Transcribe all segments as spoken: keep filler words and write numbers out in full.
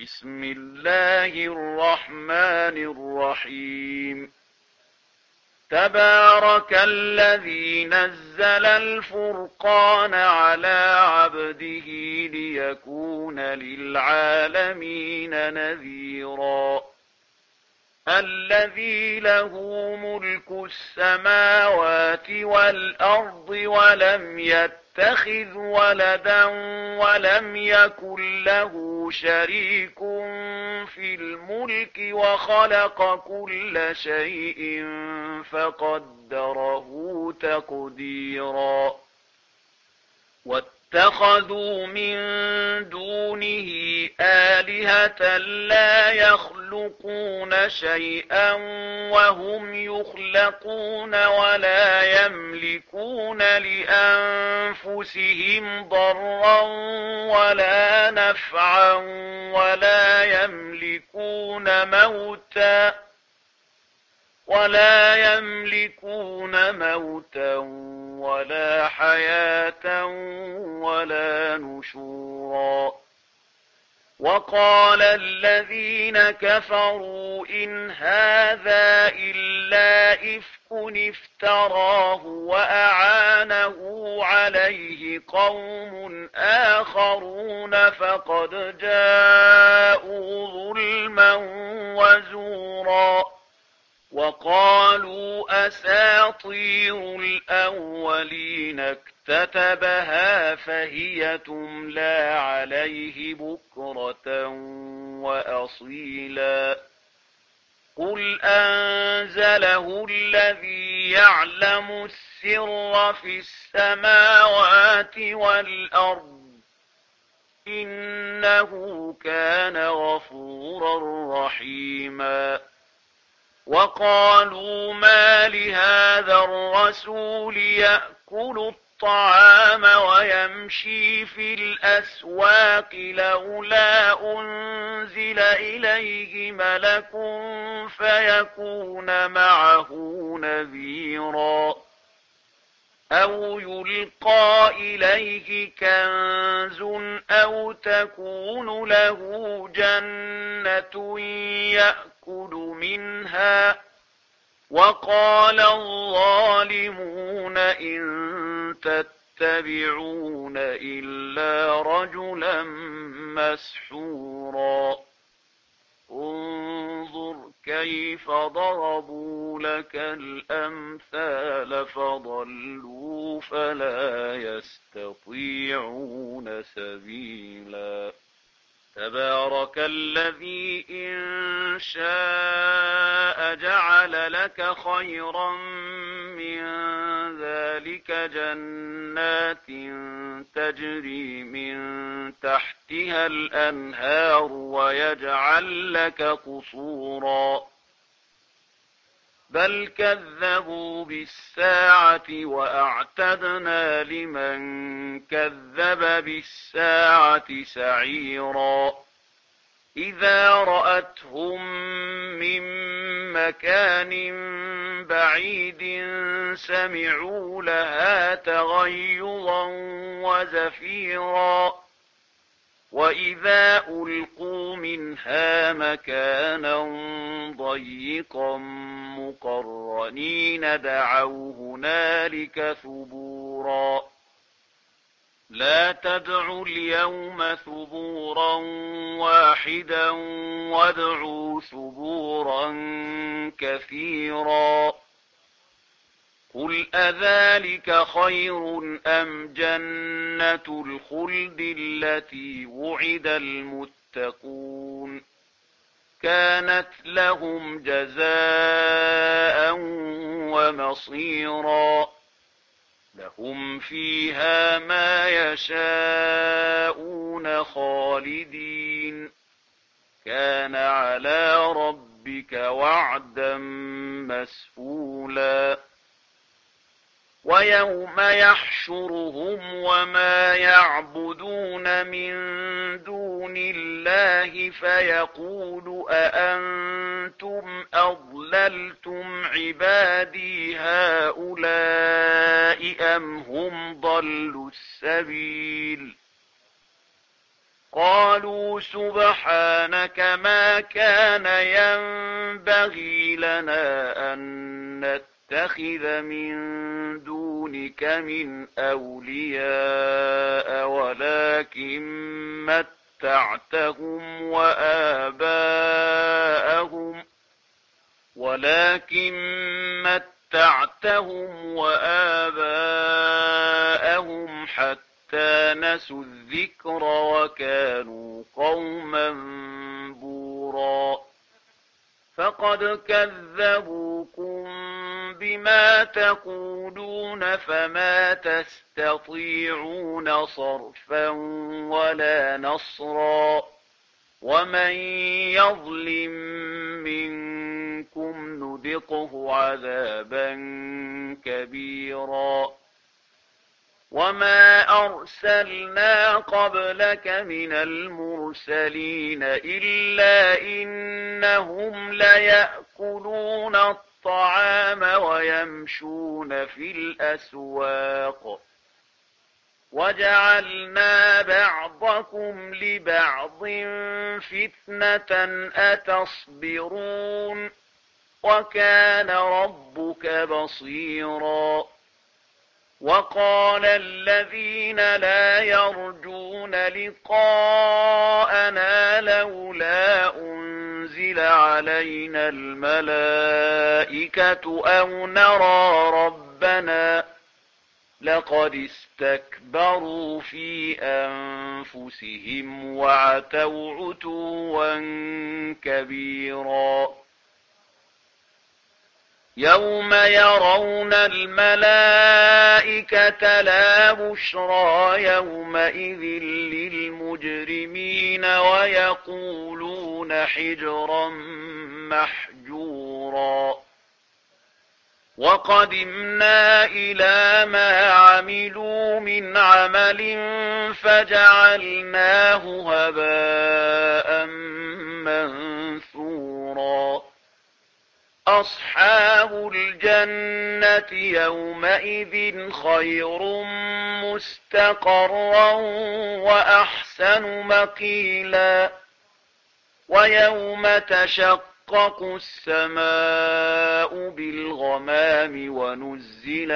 بسم الله الرحمن الرحيم تبارك الذي نزل الفرقان على عبده ليكون للعالمين نذيرا الذي له ملك السماوات والأرض ولم يتخذ ولدا ولم يكن له شريك في الملك وخلق كل شيء فقدره تقديرا واتخذوا من دونه آلهة لا يخلقون شيئا وهم يخلقون ولا يملكون لأنفسهم ضرا ولا نفعا ولا يملكون موتا ولا يملكون موتا ولا حياة ولا نشورا وقال الذين كفروا إن هذا إلا إفك افتراه وأعانه عليه قوم آخرون فقد جاءوا ظلما وزورا وقالوا أساطير الأولين اكتتبها فهي تملى عليه بكرة وأصيلا قل أنزله الذي يعلم السر في السماوات والأرض إنه كان غفورا رحيما وقالوا ما لهذا الرسول يأكل الطعام ويمشي في الأسواق لولا أنزل إليه ملك فيكون معه نذيرا أو يلقى إليه كنز أو تكون له جنة يأكل منها وقال الظالمون إن تتبعون إلا رجلا مسحورا انظر كيف ضربوا لك الأمثال فضلوا فلا يستطيعون سبيلا تبارك الذي إن شاء جعل لك خيرا من ذلك جنات تجري من تحتها الأنهار ويجعل لك قصورا بل كذبوا بالساعة وأعتدنا لمن كذب بالساعة سعيرا إذا رأتهم من مكان بعيد سمعوا لها تغيظا وزفيرا وإذا ألقوا منها مكانا ضيقا مقرنين دعوا هنالك ثبورا لا تدعوا اليوم ثبورا واحدا وادعوا ثبورا كثيرا قل أذلك خير أم جنة الخلد التي وعد المتقون كانت لهم جزاء ومصيرا لهم فيها ما يشاءون خالدين كان على ربك وعدا مسئولا ويوم يحشرهم وما يعبدون من دون الله فيقول أأنتم أضللتم عبادي هؤلاء أم هم ضلوا السبيل قالوا سبحانك ما كان ينبغي لنا أن نتخذ من دونك من أولياء ولكن متعتهم وآباءهم ولكن متعتهم وآباءهم حتى نسوا الذكر وكانوا قوما بورا فقد كذبوكم بما تقولون فما تستطيعون صرفا ولا نصرا ومن يظلم منكم نذقه عذابا كبيرا وما أرسلنا قبلك من المرسلين إلا إنهم ليأكلون الطعام ويمشون في الأسواق وجعلنا بعضكم لبعض فتنة أتصبرون وكان ربك بصيرا وقال الذين لا يرجون لقاءنا لولا أنزل علينا الملائكة أو نرى ربنا لقد استكبروا في أنفسهم وعتوا عتوا كبيرا يوم يرون الملائكة لا بشرى يومئذ للمجرمين ويقولون حجرا محجورا وقدمنا إلى ما عملوا من عمل فجعلناه هباء منثورا أصحاب الجنة يومئذ خير مستقرا وأحسن مقيلا ويوم تشقق السماء بالغمام ونزل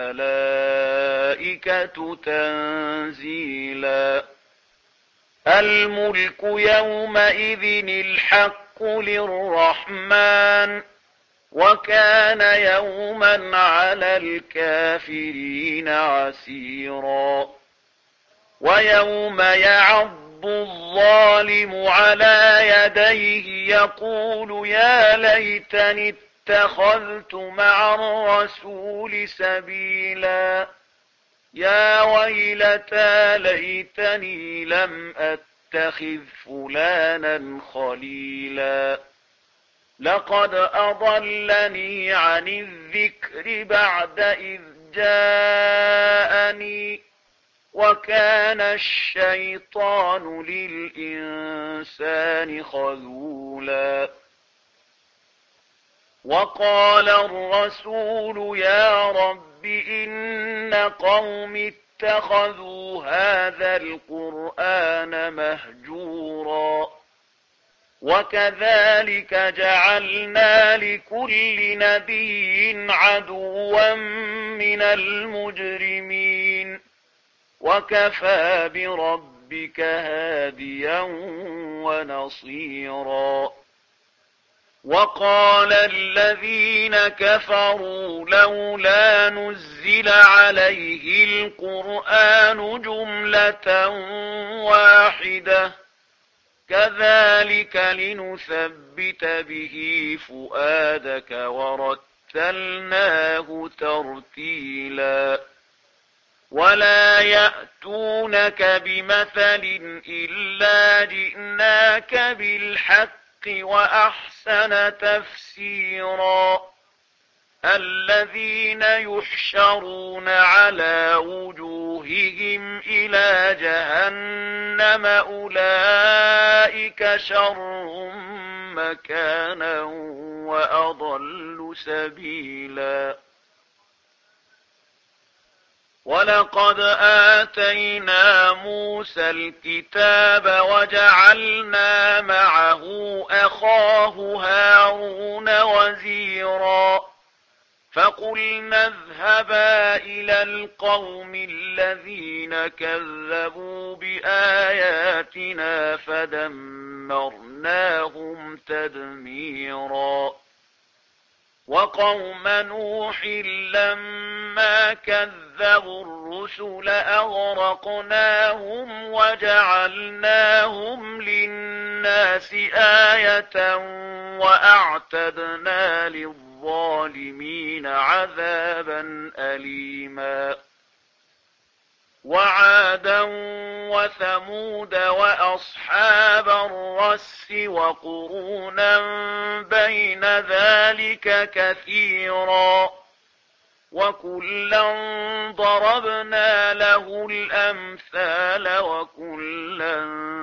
الملائكة تنزيلا الملك يومئذ الحق للرحمن وكان يوما على الكافرين عسيرا ويوم يعض الظالم على يديه يقول يا ليتني اتخذت مع الرسول سبيلا يا ويلتى ليتني لم أتخذ فلانا خليلا لقد أضلني عن الذكر بعد إذ جاءني وكان الشيطان للإنسان خذولا وقال الرسول يا رب إن قوم اتخذوا هذا القرآن مهجورا وكذلك جعلنا لكل نبي عدوا من المجرمين وكفى بربك هاديا ونصيرا وقال الذين كفروا لولا نزل عليه القرآن جملة واحدة كذلك لنثبت به فؤادك ورتلناه ترتيلا ولا يأتونك بمثل إلا جئناك بالحق وأحسن تفسيرا الذين يحشرون على وجوههم إلى جهنم أولئك شر مكانا وأضل سبيلا ولقد آتينا موسى الكتاب وجعلنا معه أخاه هارون وزيرا فقلنا اذهبا إلى القوم الذين كذبوا بآياتنا فدمرناهم تدميرا وقوم نوح لما كذبوا الرسل أغرقناهم وجعلناهم للناس آية وأعتدنا للظالمين عذابا أليما وعادا وثمود وأصحاب الرس وقرونا بين ذلك كثيرا وكلا ضربنا له الأمثال وكلا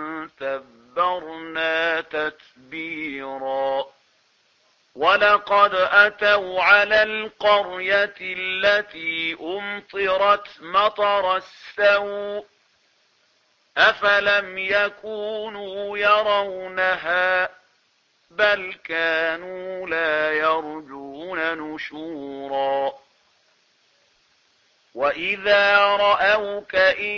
تبرنا تتبيرا ولقد أتوا على القرية التي أمطرت مطر السوء أفلم يكونوا يرونها بل كانوا لا يرجون نشورا وإذا رأوك إن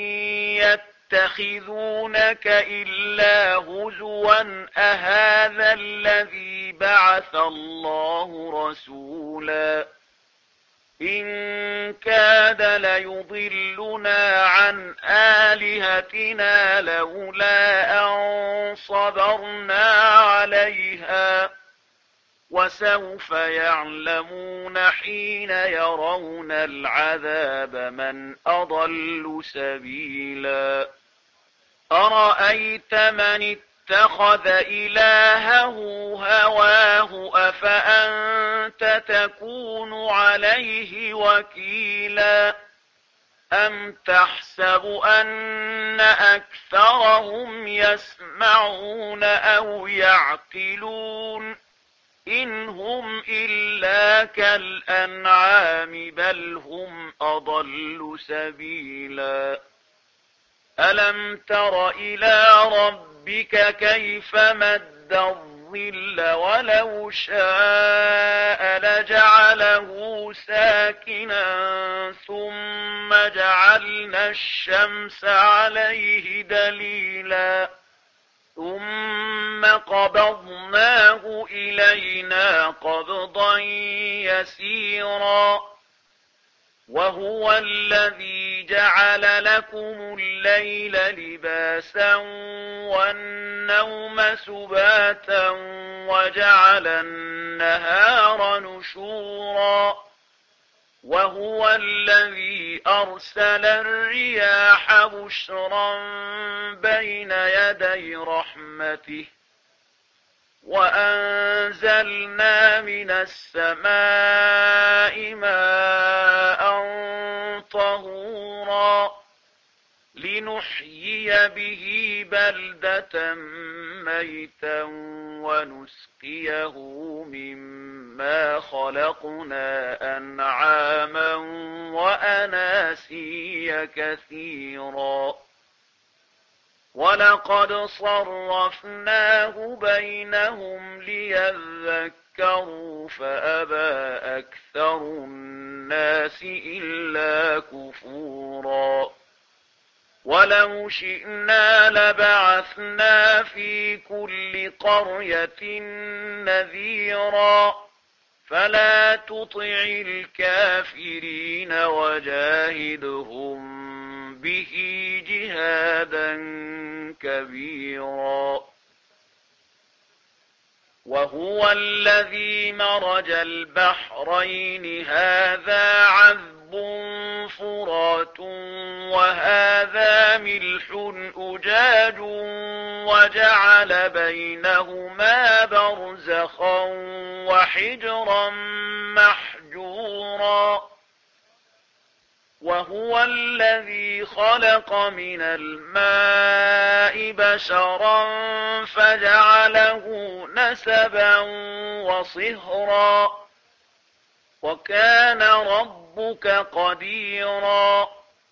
يتخذونك إلا هزوا أهذا الذي بعث الله رسولا إن كاد ليضلنا عن آلهتنا لولا أن صبرنا عليها وسوف يعلمون حين يرون العذاب من أضل سبيلا أرأيت من اتخذ إلهه هواه أفأنت تكون عليه وكيلا أم تحسب أن أكثرهم يسمعون أو يعقلون إن هم إلا كالأنعام بل هم أضل سبيلا ألم تر إلى ربك كيف مد الظل ولو شاء لجعله ساكنا ثم جعلنا الشمس عليه دليلا ثم قبضناه إلينا قبضا يسيرا وهو الذي جعل لكم الليل لباسا والنوم سباتا وجعل النهار نشورا وهو الذي أرسل الرياح بشرا بين يدي رحمته وأنزلنا من السماء ماء طهورا لنحيي به بلدة ميتا ونسقيه مما خلقنا أنعاما وأناسيا كثيرا ولقد صرفناه بينهم ليذكروا فأبى أكثر الناس إلا كفورا ولو شئنا لبعثنا في كل قرية نذيرا فلا تطع الكافرين وجاهدهم به جهادا كبيرا وهو الذي مرج البحرين هذا عذب فرات وهذا ملح أجاج وجعل بينهما برزخا وحجرا محجورا وهو الذي خلق من الماء بشرا فجعله نسبا وصهرا وكان ربك قديرا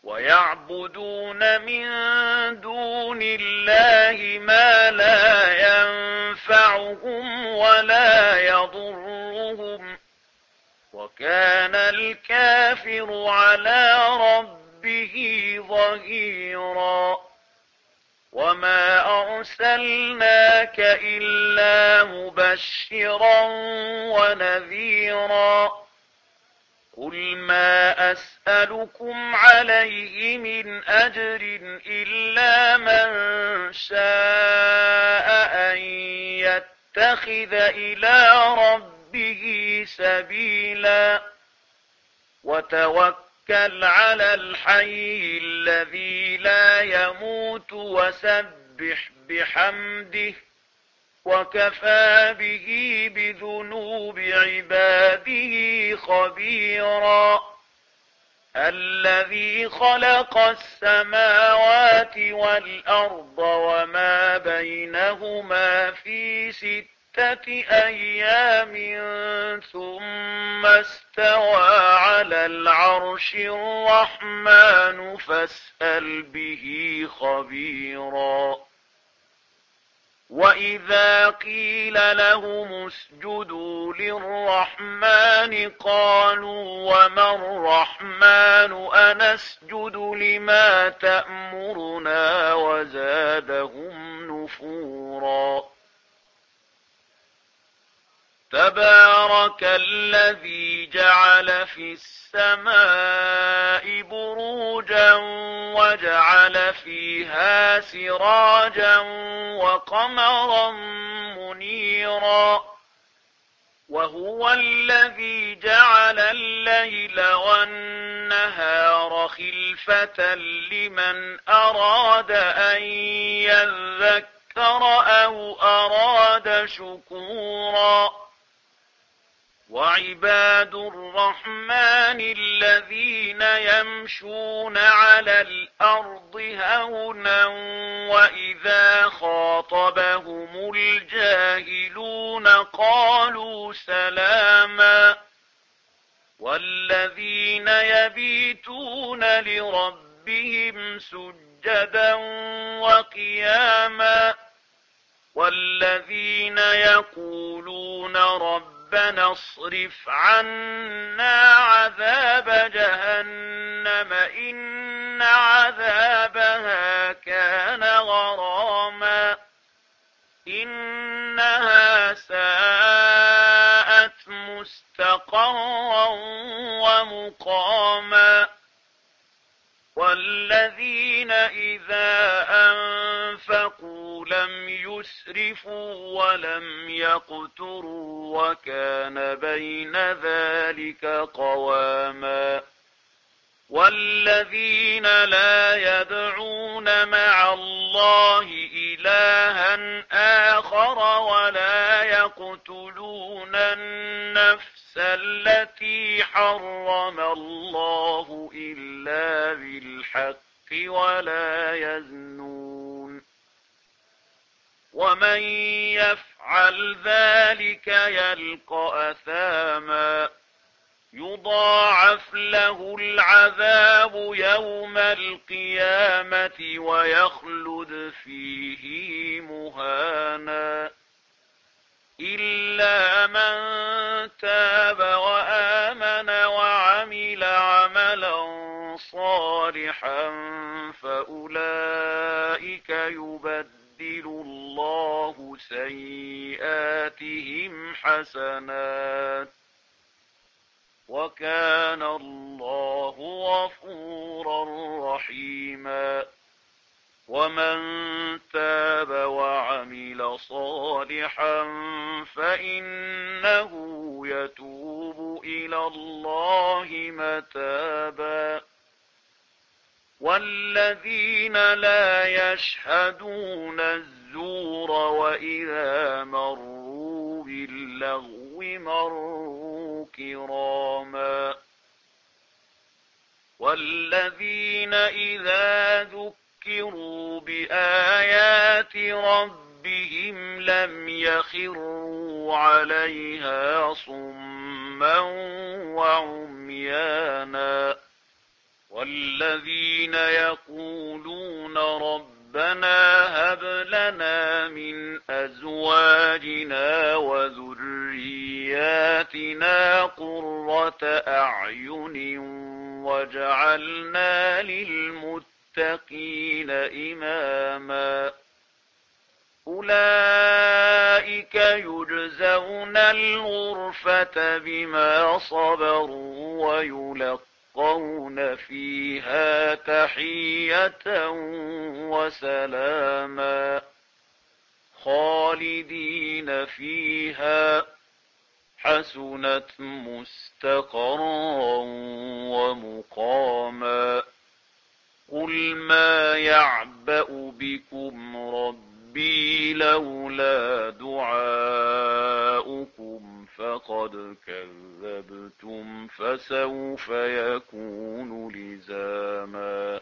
ويعبدون من دون الله ما لا ينفعهم ولا يضرهم، وكان الكافر على ربه ظهيرا. وما أرسلناك إلا مبشرا ونذيرا. قل ما أسألكم عليه من أجر إلا من شاء أن يتخذ إلى ربه سبيلا. وتوكل على الحي الذي لا يموت وسبح بحمده، وكفى به بذنوب عباده خبيرا. الذي خلق السماوات والأرض وما بينهما في ستة أيام ثم استوى على العرش الرحمن فاسأل به خبيرا. وإذا قيل لهم اسجدوا للرحمن قالوا وما الرحمن أنسجد لما تأمرنا وزادهم نفورا. تبارك الذي جعل في السماء بروجا وجعل فيها سراجا وقمرا منيرا. وهو الذي جعل الليل والنهار خلفة لمن أراد أن يذكر أو أراد شكورا. وعباد الرحمن الذين يمشون على الأرض هونا وإذا خاطبهم الجاهلون قالوا سلاما. والذين يبيتون لربهم سجدا وقياما. والذين يقولون ربنا ربنا اصرف عنا عذاب جهنم إن عذابها كان غراما إنها ساءت مستقرا ومقاما. والذين إذا أنفقوا لم يسرفوا ولم يقتروا وكان بين ذلك قواما. والذين لا يدعون مع الله إلها آخر ولا يقتلون النفس التي حرم الله إلا بالحق ولا يزنون. ومن يفعل ذلك يلقى أثاما يضاعف له العذاب يوم القيامة ويخلد فيه مهانا إلا من تاب وآمن وعمل عملا صالحا فأولئك يبدل الله سيئاتهم حسنات وكان الله غفورا رحيما. ومن تاب وعمل صالحا فإنه يتوب إلى الله متابا. والذين لا يشهدون الزور وإذا مروا باللغو مروا كراما. والذين إذا ذكروا بآيات ربهم لم يخروا عليها صما وعميانا والذين يقولون ربنا هب لنا من أزواجنا وذرياتنا قرة أعين واجعلنا للمتقين إماما أولئك يجزون الغرفة بما صبروا ويلقون فيها تحية وسلاما خالدين فيها حسنت مستقرا ومقاما قل ما يعبأ بكم ربي لولا دعاؤكم فقد كذبتم فسوف يكون لزاما